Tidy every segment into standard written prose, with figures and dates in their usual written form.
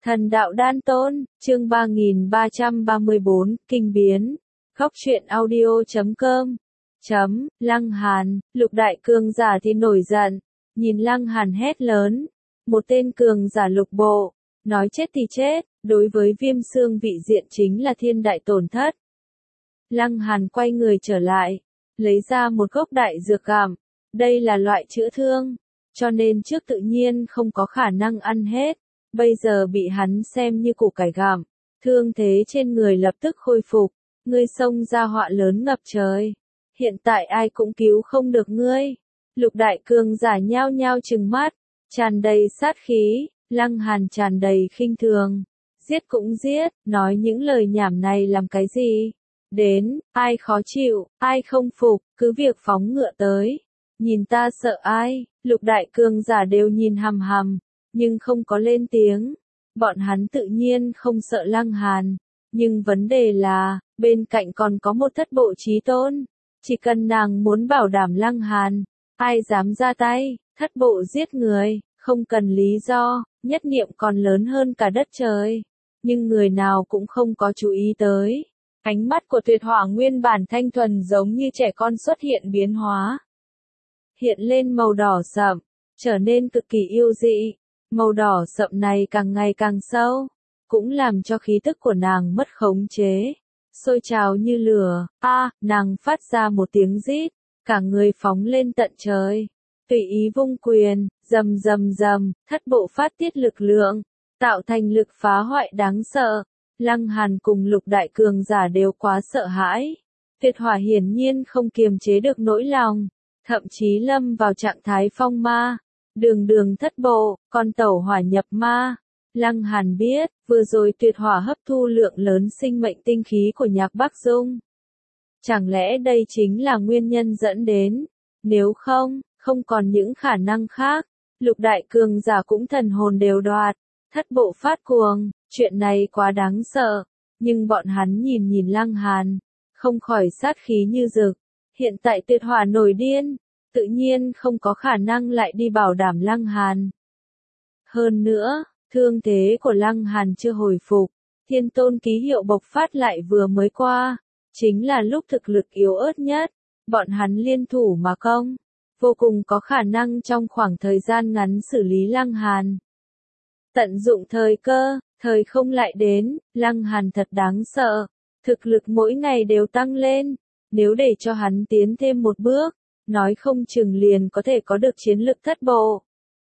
Thần đạo đan tôn, chương 3334, kinh biến. Góc truyện audio.com. Lăng Hàn, Lục đại cường giả thì nổi giận, nhìn Lăng Hàn hét lớn, một tên cường giả lục bộ, nói chết thì chết, đối với Viêm Xương vị diện chính là thiên đại tổn thất. Lăng Hàn quay người trở lại, lấy ra một gốc đại dược gặm, đây là loại chữa thương, cho nên trước tự nhiên không có khả năng ăn hết. Bây giờ bị hắn xem như củ cải gặm, thương thế trên người lập tức khôi phục, ngươi xông ra họa lớn ngập trời. Hiện tại ai cũng cứu không được ngươi. Lục đại cường giả nhao nhao trừng mắt, tràn đầy sát khí, Lăng Hàn tràn đầy khinh thường. Giết cũng giết, nói những lời nhảm này làm cái gì? Đến, ai khó chịu, ai không phục, cứ việc phóng ngựa tới. Nhìn ta sợ ai, lục đại cường giả đều nhìn hằm hằm, nhưng không có lên tiếng. Bọn hắn tự nhiên không sợ Lăng Hàn, nhưng vấn đề là, bên cạnh còn có một thất bộ chí tôn. Chỉ cần nàng muốn bảo đảm Lăng Hàn, ai dám ra tay, thất bộ giết người, không cần lý do, nhất niệm còn lớn hơn cả đất trời. Nhưng người nào cũng không có chú ý tới. Ánh mắt của Tuyệt Hỏa nguyên bản thanh thuần giống như trẻ con xuất hiện biến hóa. Hiện lên màu đỏ sậm, trở nên cực kỳ yêu dị. Màu đỏ sậm này càng ngày càng sâu, cũng làm cho khí tức của nàng mất khống chế, sôi trào như lửa. Nàng phát ra một tiếng rít, cả người phóng lên tận trời, tùy ý vung quyền, rầm rầm rầm, thất bộ phát tiết lực lượng, tạo thành lực phá hoại đáng sợ. Lăng Hàn cùng lục đại cường giả đều quá sợ hãi. Tuyệt Hỏa hiển nhiên không kiềm chế được nỗi lòng, thậm chí lâm vào trạng thái phong ma. Đường thất bộ, con tẩu hỏa nhập ma. Lăng Hàn biết, vừa rồi Tuyệt Hỏa hấp thu lượng lớn sinh mệnh tinh khí của Nhạc Bắc Dung. Chẳng lẽ đây chính là nguyên nhân dẫn đến? Nếu không, không còn những khả năng khác. Lục đại cường giả cũng thần hồn đều đoạt, thất bộ phát cuồng, chuyện này quá đáng sợ. Nhưng bọn hắn nhìn Lăng Hàn, không khỏi sát khí như rực. Hiện tại Tuyệt Hỏa nổi điên, tự nhiên không có khả năng lại đi bảo đảm Lăng Hàn. Hơn nữa, thương thế của Lăng Hàn chưa hồi phục, thiên tôn ký hiệu bộc phát lại vừa mới qua, chính là lúc thực lực yếu ớt nhất, bọn hắn liên thủ mà công, vô cùng có khả năng trong khoảng thời gian ngắn xử lý Lăng Hàn. Tận dụng thời cơ, thời không lại đến, Lăng Hàn thật đáng sợ, thực lực mỗi ngày đều tăng lên, nếu để cho hắn tiến thêm một bước, nói không chừng liền có thể có được chiến lực thất bộ.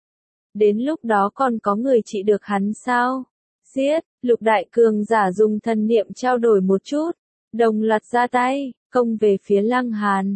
Đến lúc đó còn có người trị được hắn sao? Giết, lục đại cường giả dùng thần niệm trao đổi một chút, đồng loạt ra tay, công về phía Lăng Hàn.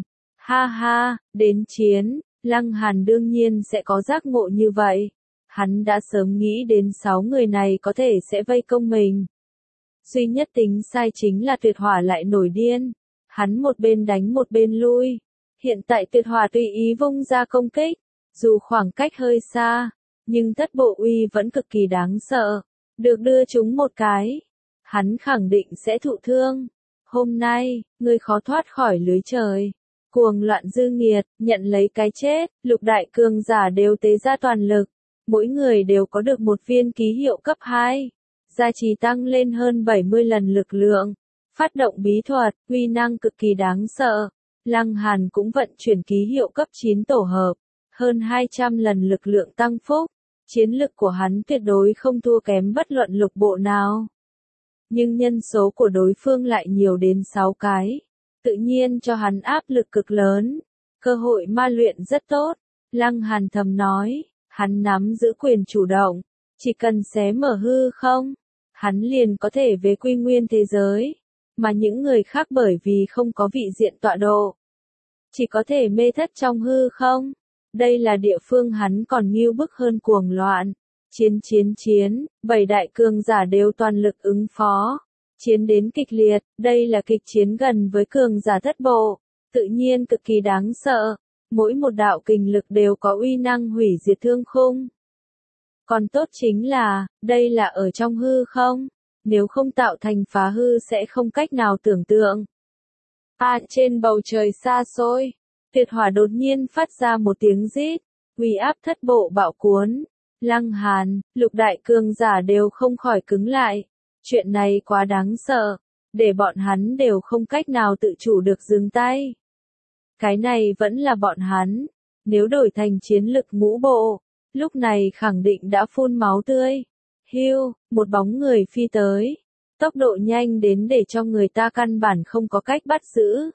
Ha, đến chiến, Lăng Hàn đương nhiên sẽ có giác ngộ như vậy. Hắn đã sớm nghĩ đến 6 người này có thể sẽ vây công mình. Duy nhất tính sai chính là Tuyệt Hỏa lại nổi điên. Hắn một bên đánh một bên lui. Hiện tại Tuyệt Hỏa tùy ý vung ra công kích, dù khoảng cách hơi xa, nhưng thất bộ uy vẫn cực kỳ đáng sợ. Được đưa chúng một cái, hắn khẳng định sẽ thụ thương. Hôm nay, ngươi khó thoát khỏi lưới trời. Cuồng loạn dư nghiệt, nhận lấy cái chết, lục đại cường giả đều tế ra toàn lực. Mỗi người đều có được một viên ký hiệu cấp 2. Gia trì tăng lên hơn 70 lần lực lượng. Phát động bí thuật, uy năng cực kỳ đáng sợ. Lăng Hàn cũng vận chuyển ký hiệu cấp 9 tổ hợp, hơn 200 lần lực lượng tăng phúc, chiến lực của hắn tuyệt đối không thua kém bất luận lục bộ nào. Nhưng nhân số của đối phương lại nhiều đến 6 cái, tự nhiên cho hắn áp lực cực lớn, cơ hội ma luyện rất tốt. Lăng Hàn thầm nói, hắn nắm giữ quyền chủ động, chỉ cần xé mở hư không, hắn liền có thể về quy nguyên thế giới. Mà những người khác bởi vì không có vị diện tọa độ, chỉ có thể mê thất trong hư không. Đây là địa phương hắn còn nghêu bức hơn cuồng loạn. Chiến, 7 đại cường giả đều toàn lực ứng phó. Chiến đến kịch liệt, đây là kịch chiến gần với cường giả thất bộ, tự nhiên cực kỳ đáng sợ. Mỗi một đạo kình lực đều có uy năng hủy diệt thương khung. Còn tốt chính là, đây là ở trong hư không. Nếu không tạo thành phá hư sẽ không cách nào tưởng tượng. Trên bầu trời xa xôi, Tuyệt Hỏa đột nhiên phát ra một tiếng rít, uy áp thất bộ bạo cuốn, Lăng Hàn, Lục đại cường giả đều không khỏi cứng lại. Chuyện này quá đáng sợ, để bọn hắn đều không cách nào tự chủ được dừng tay. Cái này vẫn là bọn hắn, nếu đổi thành chiến lực ngũ bộ, lúc này khẳng định đã phun máu tươi. Hưu, một bóng người phi tới, tốc độ nhanh đến để cho người ta căn bản không có cách bắt giữ.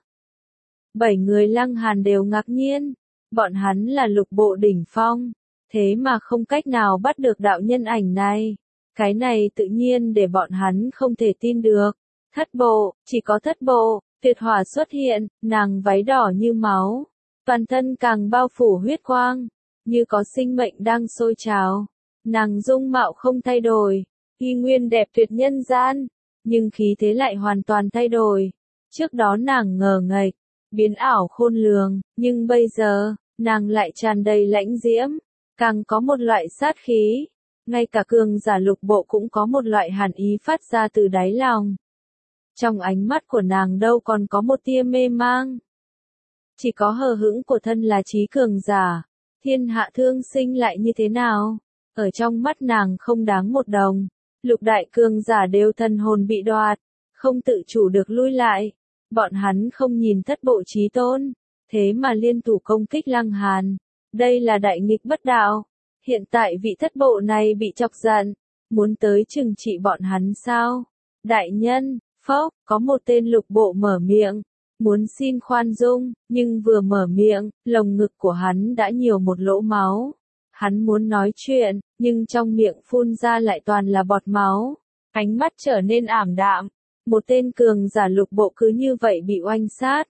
7 người Lăng Hàn đều ngạc nhiên, bọn hắn là lục bộ đỉnh phong, thế mà không cách nào bắt được đạo nhân ảnh này. Cái này tự nhiên để bọn hắn không thể tin được. Thất bộ, chỉ có thất bộ, Tuyệt Hỏa xuất hiện, nàng váy đỏ như máu, toàn thân càng bao phủ huyết quang, như có sinh mệnh đang sôi trào. Nàng dung mạo không thay đổi, y nguyên đẹp tuyệt nhân gian, nhưng khí thế lại hoàn toàn thay đổi. Trước đó nàng ngờ nghệch, biến ảo khôn lường, nhưng bây giờ, nàng lại tràn đầy lãnh diễm, càng có một loại sát khí. Ngay cả cường giả lục bộ cũng có một loại hàn ý phát ra từ đáy lòng. Trong ánh mắt của nàng đâu còn có một tia mê mang. Chỉ có hờ hững của thân là trí cường giả. Thiên hạ thương sinh lại như thế nào? Ở trong mắt nàng không đáng một đồng. Lục đại cường giả đều thần hồn bị đoạt, không tự chủ được lui lại. Bọn hắn không nhìn thất bộ chí tôn, thế mà liên thủ công kích Lăng Hàn. Đây là đại nghịch bất đạo. Hiện tại vị thất bộ này bị chọc giận, muốn tới trừng trị bọn hắn sao? Đại nhân, phốc, có một tên lục bộ mở miệng, muốn xin khoan dung, nhưng vừa mở miệng, lồng ngực của hắn đã nhiều một lỗ máu. Hắn muốn nói chuyện, nhưng trong miệng phun ra lại toàn là bọt máu. Ánh mắt trở nên ảm đạm. Một tên cường giả lục bộ cứ như vậy bị oanh sát.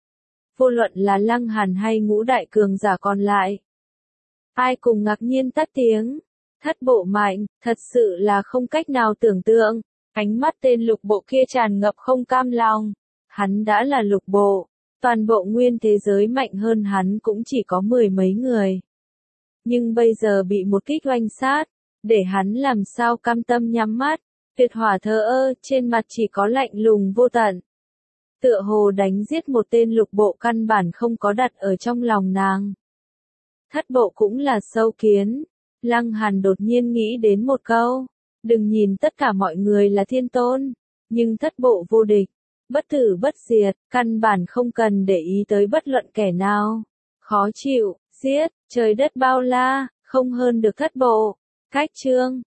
Vô luận là Lăng Hàn hay ngũ đại cường giả còn lại, ai cùng ngạc nhiên tắt tiếng. Thất bộ mạnh, thật sự là không cách nào tưởng tượng. Ánh mắt tên lục bộ kia tràn ngập không cam lòng. Hắn đã là lục bộ, toàn bộ nguyên thế giới mạnh hơn hắn cũng chỉ có 10 mấy người. Nhưng bây giờ bị một kích oanh sát, để hắn làm sao cam tâm nhắm mắt. Tuyệt Hỏa thờ ơ, trên mặt chỉ có lạnh lùng vô tận. Tựa hồ đánh giết một tên lục bộ căn bản không có đặt ở trong lòng nàng. Thất bộ cũng là sâu kiến. Lăng Hàn đột nhiên nghĩ đến một câu. Đừng nhìn tất cả mọi người là thiên tôn, nhưng thất bộ vô địch, bất tử bất diệt, căn bản không cần để ý tới bất luận kẻ nào. Khó chịu, giết, trời đất bao la, không hơn được thất bộ. Cách chương